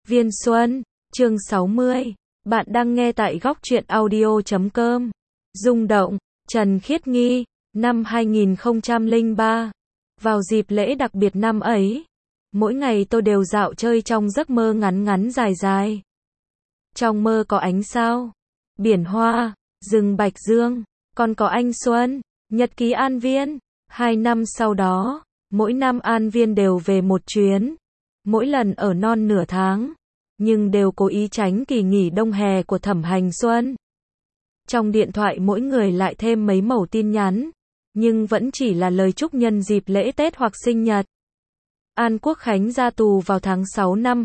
Viên Xuân, chương 60. Bạn đang nghe tại góc truyện audio.com. Rung động, Trần Khiết Nghi, năm 2003. Vào dịp lễ đặc biệt năm ấy, mỗi ngày tôi đều dạo chơi trong giấc mơ ngắn ngắn dài dài. Trong mơ có ánh sao, biển hoa, rừng bạch dương, còn có anh Xuân, nhật ký An Viên. 2 năm sau đó, mỗi năm An Viên đều về một chuyến, mỗi lần ở non nửa tháng, nhưng đều cố ý tránh kỳ nghỉ đông hè của Thẩm Hành Xuân. Trong điện thoại mỗi người lại thêm mấy mẩu tin nhắn, nhưng vẫn chỉ là lời chúc nhân dịp lễ Tết hoặc sinh nhật. An Quốc Khánh ra tù vào tháng 6 năm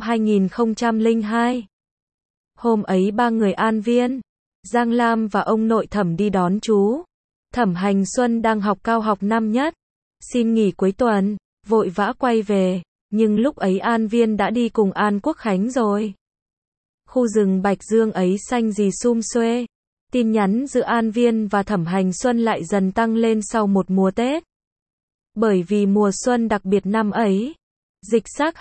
2002. Hôm ấy ba người An Viên, Giang Lam và ông nội Thẩm đi đón chú. Thẩm Hành Xuân đang học cao học năm nhất, xin nghỉ cuối tuần, vội vã quay về, nhưng lúc ấy An Viên đã đi cùng An Quốc Khánh rồi. Khu rừng Bạch Dương ấy xanh gì sum xuê. Tin nhắn giữa An Viên và Thẩm Hành Xuân lại dần tăng lên sau một mùa Tết. Bởi vì mùa xuân đặc biệt năm ấy, dịch xác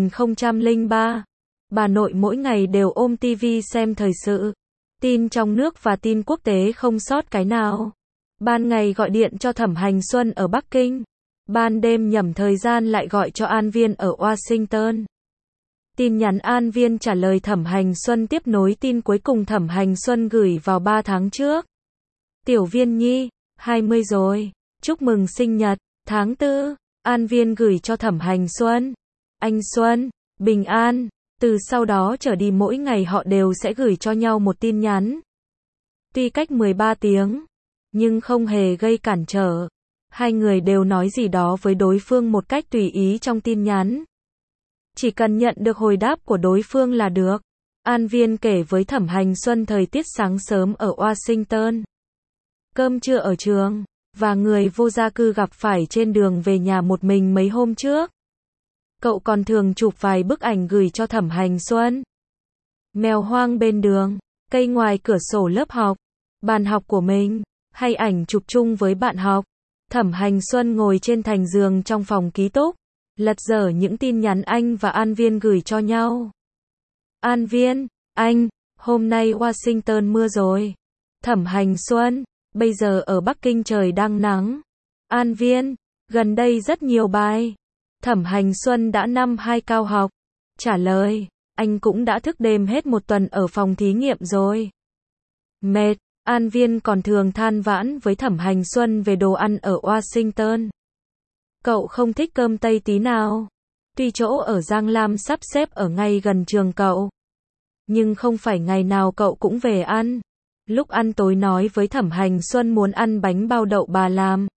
2003, bà nội mỗi ngày đều ôm tivi xem thời sự, tin trong nước và tin quốc tế không sót cái nào. Ban ngày gọi điện cho Thẩm Hành Xuân ở Bắc Kinh, ban đêm nhẩm thời gian lại gọi cho An Viên ở Washington. Tin nhắn An Viên trả lời Thẩm Hành Xuân tiếp nối tin cuối cùng Thẩm Hành Xuân gửi vào 3 tháng trước. Tiểu Viên Nhi, 20 rồi, chúc mừng sinh nhật, tháng 4, An Viên gửi cho Thẩm Hành Xuân. Anh Xuân, bình an, từ sau đó trở đi mỗi ngày họ đều sẽ gửi cho nhau một tin nhắn. Tuy cách 13 tiếng, nhưng không hề gây cản trở. Hai người đều nói gì đó với đối phương một cách tùy ý trong tin nhắn. Chỉ cần nhận được hồi đáp của đối phương là được. An Viên kể với Thẩm Hành Xuân thời tiết sáng sớm ở Washington, cơm trưa ở trường, và người vô gia cư gặp phải trên đường về nhà một mình mấy hôm trước. Cậu còn thường chụp vài bức ảnh gửi cho Thẩm Hành Xuân. Mèo hoang bên đường, cây ngoài cửa sổ lớp học, bàn học của mình, hay ảnh chụp chung với bạn học. Thẩm Hành Xuân ngồi trên thành giường trong phòng ký túc, lật dở những tin nhắn anh và An Viên gửi cho nhau. An Viên, anh, hôm nay Washington mưa rồi. Thẩm Hành Xuân, bây giờ ở Bắc Kinh trời đang nắng. An Viên, gần đây rất nhiều bài. Thẩm Hành Xuân đã năm 2 cao học. Trả lời, anh cũng đã thức đêm hết một tuần ở phòng thí nghiệm rồi. Mệt. An Viên còn thường than vãn với Thẩm Hành Xuân về đồ ăn ở Washington. Cậu không thích cơm Tây tí nào. Tuy chỗ ở Giang Lam sắp xếp ở ngay gần trường cậu, nhưng không phải ngày nào cậu cũng về ăn. Lúc ăn tối nói với Thẩm Hành Xuân muốn ăn bánh bao đậu bà làm.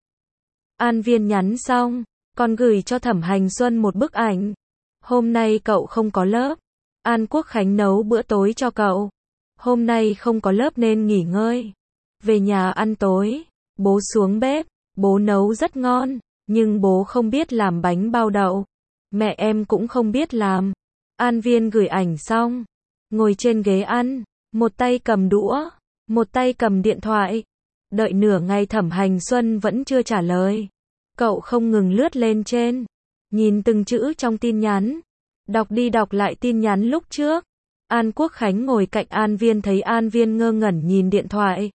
An Viên nhắn xong, còn gửi cho Thẩm Hành Xuân một bức ảnh. Hôm nay cậu không có lớp. An Quốc Khánh nấu bữa tối cho cậu. Hôm nay không có lớp nên nghỉ ngơi. Về nhà ăn tối, bố xuống bếp, bố nấu rất ngon, nhưng bố không biết làm bánh bao đậu. Mẹ em cũng không biết làm. An Viên gửi ảnh xong, ngồi trên ghế ăn, một tay cầm đũa, một tay cầm điện thoại. Đợi nửa ngày Thẩm Hành Xuân vẫn chưa trả lời. Cậu không ngừng lướt lên trên, nhìn từng chữ trong tin nhắn, đọc đi đọc lại tin nhắn lúc trước. An Quốc Khánh ngồi cạnh An Viên thấy An Viên ngơ ngẩn nhìn điện thoại.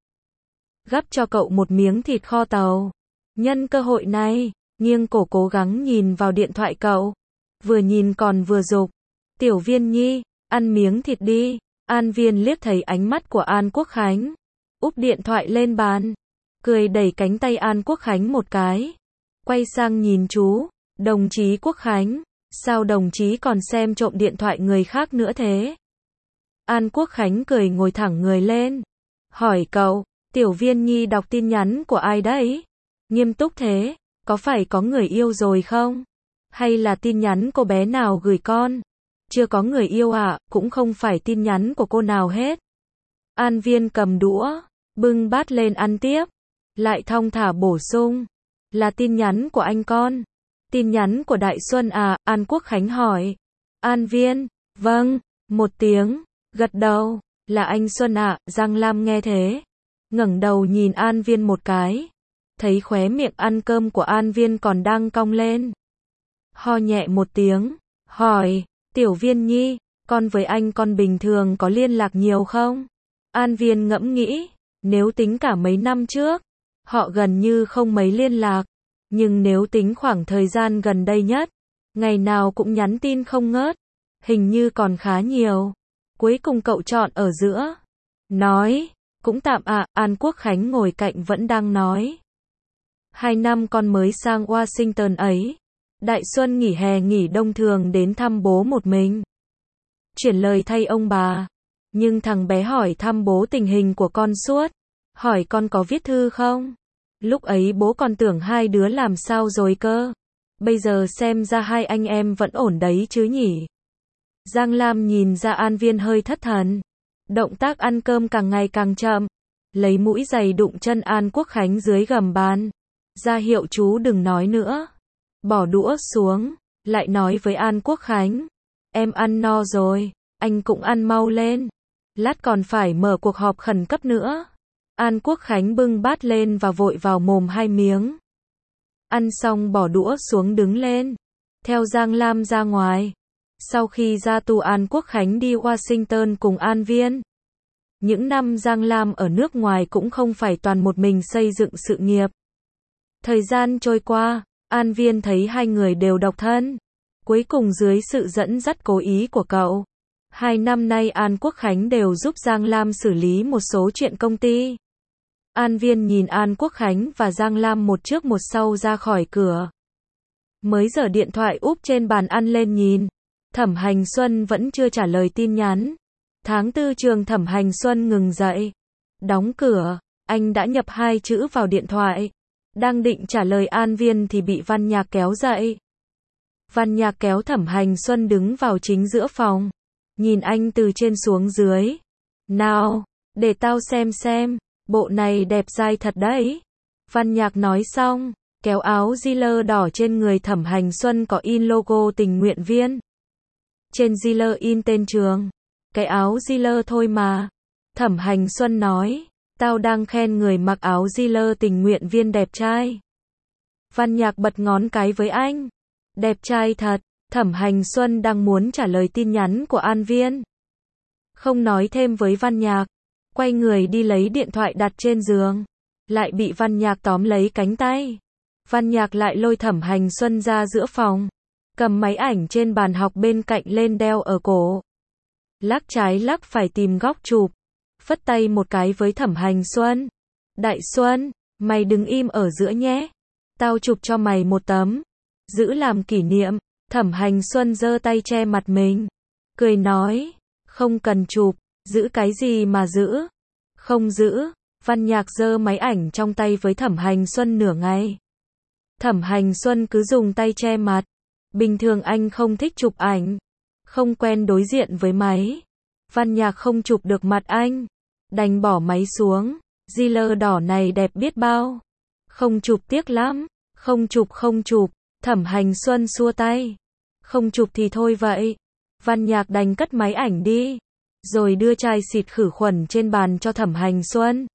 Gắp cho cậu một miếng thịt kho tàu. Nhân cơ hội này, nghiêng cổ cố gắng nhìn vào điện thoại cậu. Vừa nhìn còn vừa giục. Tiểu Viên Nhi, ăn miếng thịt đi. An Viên liếc thấy ánh mắt của An Quốc Khánh. Úp điện thoại lên bàn. Cười đẩy cánh tay An Quốc Khánh một cái. Quay sang nhìn chú. Đồng chí Quốc Khánh, sao đồng chí còn xem trộm điện thoại người khác nữa thế? An Quốc Khánh cười ngồi thẳng người lên. Hỏi cậu, Tiểu Viên Nhi đọc tin nhắn của ai đấy? Nghiêm túc thế, có phải có người yêu rồi không? Hay là tin nhắn cô bé nào gửi con? Chưa có người yêu ạ, cũng không phải tin nhắn của cô nào hết. An Viên cầm đũa, bưng bát lên ăn tiếp. Lại thong thả bổ sung. Là tin nhắn của anh con. Tin nhắn của Đại Xuân à? An Quốc Khánh hỏi. An Viên, vâng, một tiếng. Gật đầu, là anh Xuân ạ. Giang Lam nghe thế, ngẩng đầu nhìn An Viên một cái, thấy khóe miệng ăn cơm của An Viên còn đang cong lên. Ho nhẹ một tiếng, hỏi, Tiểu Viên Nhi, Con với anh con bình thường có liên lạc nhiều không? An Viên ngẫm nghĩ, nếu tính cả mấy năm trước, họ gần như không mấy liên lạc. Nhưng nếu tính khoảng thời gian gần đây nhất, ngày nào cũng nhắn tin không ngớt, hình như còn khá nhiều. Cuối cùng cậu chọn ở giữa. Nói, cũng tạm ạ, An Quốc Khánh ngồi cạnh vẫn đang nói. 2 năm con mới sang Washington ấy. Đại Xuân nghỉ hè nghỉ đông thường đến thăm bố một mình. Chuyển lời thay ông bà. Nhưng thằng bé hỏi thăm bố tình hình của con suốt. Hỏi con có viết thư không? Lúc ấy bố còn tưởng hai đứa làm sao rồi cơ. Bây giờ xem ra hai anh em vẫn ổn đấy chứ nhỉ. Giang Lam nhìn ra An Viên hơi thất thần. Động tác ăn cơm càng ngày càng chậm. Lấy mũi giày đụng chân An Quốc Khánh dưới gầm bàn. Ra hiệu chú đừng nói nữa. Bỏ đũa xuống. Lại nói với An Quốc Khánh. Em ăn no rồi. Anh cũng ăn mau lên. Lát còn phải mở cuộc họp khẩn cấp nữa. An Quốc Khánh bưng bát lên và vội vào mồm 2 miếng. Ăn xong bỏ đũa xuống đứng lên. Theo Giang Lam ra ngoài. Sau khi ra tù An Quốc Khánh đi Washington cùng An Viên. Những năm Giang Lam ở nước ngoài cũng không phải toàn một mình xây dựng sự nghiệp. Thời gian trôi qua, An Viên thấy hai người đều độc thân. Cuối cùng dưới sự dẫn dắt cố ý của cậu, 2 năm nay An Quốc Khánh đều giúp Giang Lam xử lý một số chuyện công ty. An Viên nhìn An Quốc Khánh và Giang Lam một trước một sau ra khỏi cửa. Mới giở điện thoại úp trên bàn ăn lên nhìn. Thẩm Hành Xuân vẫn chưa trả lời tin nhắn. Tháng 4 trường Thẩm Hành Xuân ngừng dậy. Đóng cửa, anh đã nhập 2 chữ vào điện thoại. Đang định trả lời An Viên thì bị Văn Nhạc kéo dậy. Văn Nhạc kéo Thẩm Hành Xuân đứng vào chính giữa phòng. Nhìn anh từ trên xuống dưới. Nào, để tao xem, bộ này đẹp dai thật đấy. Văn Nhạc nói xong, kéo áo Ziller đỏ trên người Thẩm Hành Xuân có in logo tình nguyện viên. Trên Ziller in tên trường. Cái áo Ziller thôi mà. Thẩm Hành Xuân nói, tao đang khen người mặc áo Ziller tình nguyện viên đẹp trai. Văn Nhạc bật ngón cái với anh. Đẹp trai thật. Thẩm Hành Xuân đang muốn trả lời tin nhắn của An Viên. Không nói thêm với Văn Nhạc. Quay người đi lấy điện thoại đặt trên giường. Lại bị Văn Nhạc tóm lấy cánh tay. Văn Nhạc lại lôi Thẩm Hành Xuân ra giữa phòng. Cầm máy ảnh trên bàn học bên cạnh lên đeo ở cổ. Lắc trái lắc phải tìm góc chụp. Phất tay một cái với Thẩm Hành Xuân. Đại Xuân, mày đừng im ở giữa nhé. Tao chụp cho mày một tấm. Giữ làm kỷ niệm. Thẩm Hành Xuân giơ tay che mặt mình. Cười nói. Không cần chụp. Giữ cái gì mà giữ? Không giữ. Văn Nhạc giơ máy ảnh trong tay với Thẩm Hành Xuân nửa ngày. Thẩm Hành Xuân cứ dùng tay che mặt. Bình thường anh không thích chụp ảnh. Không quen đối diện với máy. Văn Nhạc không chụp được mặt anh. Đành bỏ máy xuống. Ziller đỏ này đẹp biết bao. Không chụp tiếc lắm. Không chụp. Thẩm Hành Xuân xua tay. Không chụp thì thôi vậy. Văn Nhạc đành cất máy ảnh đi. Rồi đưa chai xịt khử khuẩn trên bàn cho Thẩm Hành Xuân.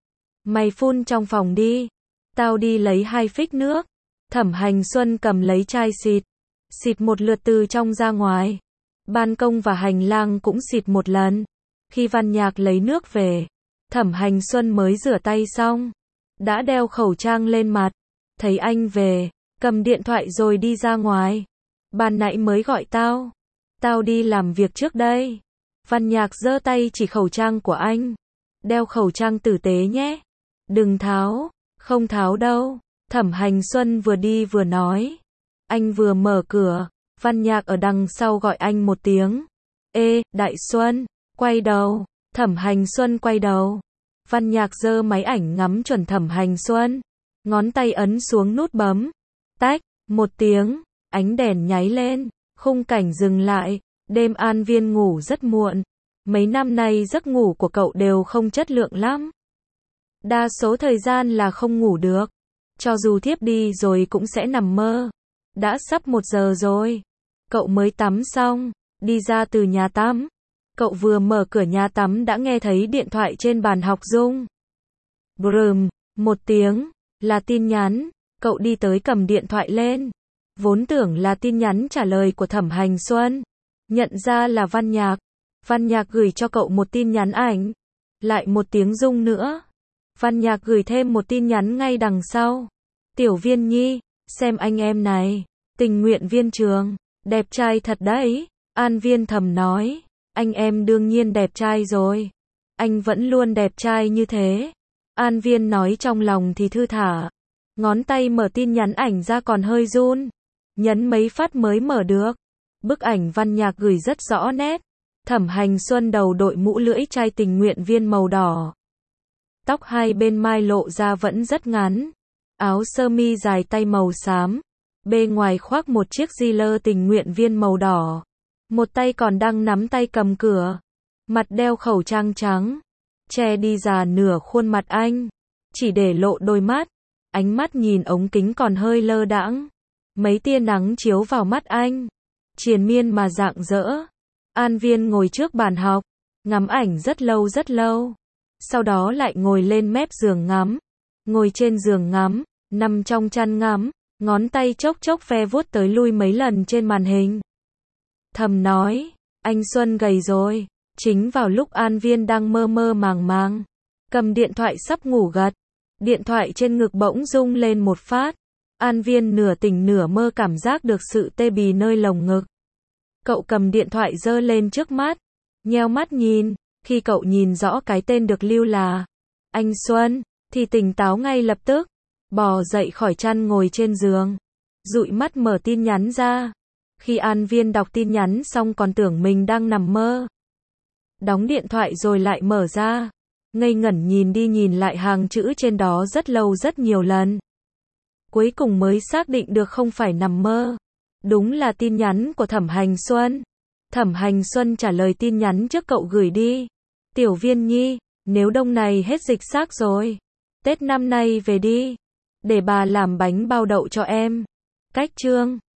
Mày phun trong phòng đi. Tao đi lấy 2 phích nước. Thẩm Hành Xuân cầm lấy chai xịt. Xịt một lượt từ trong ra ngoài. Ban công và hành lang cũng xịt một lần. Khi Văn Nhạc lấy nước về, Thẩm Hành Xuân mới rửa tay xong. Đã đeo khẩu trang lên mặt. Thấy anh về, cầm điện thoại rồi đi ra ngoài. Ban nãy mới gọi tao. Tao đi làm việc trước đây. Văn Nhạc giơ tay chỉ khẩu trang của anh. Đeo khẩu trang tử tế nhé. Đừng tháo. Không tháo đâu. Thẩm Hành Xuân vừa đi vừa nói. Anh vừa mở cửa. Văn Nhạc ở đằng sau gọi anh một tiếng. Ê, Đại Xuân. Quay đầu. Thẩm Hành Xuân quay đầu. Văn Nhạc giơ máy ảnh ngắm chuẩn Thẩm Hành Xuân. Ngón tay ấn xuống nút bấm. Tách. Một tiếng. Ánh đèn nháy lên. Khung cảnh dừng lại. Đêm An Viên ngủ rất muộn. Mấy năm nay giấc ngủ của cậu đều không chất lượng lắm. Đa số thời gian là không ngủ được. Cho dù thiếp đi rồi cũng sẽ nằm mơ. Đã sắp 1 giờ rồi. Cậu mới tắm xong. Đi ra từ nhà tắm. Cậu vừa mở cửa nhà tắm đã nghe thấy điện thoại trên bàn học rung. Brrm, một tiếng. Là tin nhắn. Cậu đi tới cầm điện thoại lên. Vốn tưởng là tin nhắn trả lời của Thẩm Hành Xuân. Nhận ra là Văn Nhạc. Văn Nhạc gửi cho cậu một tin nhắn ảnh. Lại một tiếng rung nữa. Văn Nhạc gửi thêm một tin nhắn ngay đằng sau. Tiểu Viên Nhi, xem anh em này. Tình nguyện viên trường. Đẹp trai thật đấy. An Viên thầm nói. Anh em đương nhiên đẹp trai rồi. Anh vẫn luôn đẹp trai như thế. An Viên nói trong lòng thì thư thả. Ngón tay mở tin nhắn ảnh ra còn hơi run. Nhấn mấy phát mới mở được. Bức ảnh Văn Nhạc gửi rất rõ nét. Thẩm Hành Xuân đầu đội mũ lưỡi chai tình nguyện viên màu đỏ. Tóc hai bên mai lộ ra vẫn rất ngắn. Áo sơ mi dài tay màu xám. Bên ngoài khoác một chiếc Ziller tình nguyện viên màu đỏ. Một tay còn đang nắm tay cầm cửa. Mặt đeo khẩu trang trắng. Che đi già nửa khuôn mặt anh. Chỉ để lộ đôi mắt. Ánh mắt nhìn ống kính còn hơi lơ đãng. Mấy tia nắng chiếu vào mắt anh. Triền miên mà rạng rỡ. An Viên ngồi trước bàn học. Ngắm ảnh rất lâu rất lâu. Sau đó lại ngồi lên mép giường ngắm. Ngồi trên giường ngắm. Nằm trong chăn ngắm. Ngón tay chốc chốc ve vuốt tới lui mấy lần trên màn hình. Thầm nói. Anh Xuân gầy rồi. Chính vào lúc An Viên đang mơ mơ màng màng. Cầm điện thoại sắp ngủ gật. Điện thoại trên ngực bỗng rung lên một phát. An Viên nửa tỉnh nửa mơ cảm giác được sự tê bì nơi lồng ngực. Cậu cầm điện thoại giơ lên trước mắt. Nheo mắt nhìn. Khi cậu nhìn rõ cái tên được lưu là Anh Xuân, thì tỉnh táo ngay lập tức. Bò dậy khỏi chăn ngồi trên giường. Dụi mắt mở tin nhắn ra. Khi An Viên đọc tin nhắn xong còn tưởng mình đang nằm mơ. Đóng điện thoại rồi lại mở ra. Ngây ngẩn nhìn đi nhìn lại hàng chữ trên đó rất lâu rất nhiều lần. Cuối cùng mới xác định được không phải nằm mơ. Đúng là tin nhắn của Thẩm Hành Xuân. Thẩm Hành Xuân trả lời tin nhắn trước cậu gửi đi. Tiểu Viên Nhi, nếu đông này hết dịch xác rồi. Tết năm nay về đi. Để bà làm bánh bao đậu cho em. Cách chương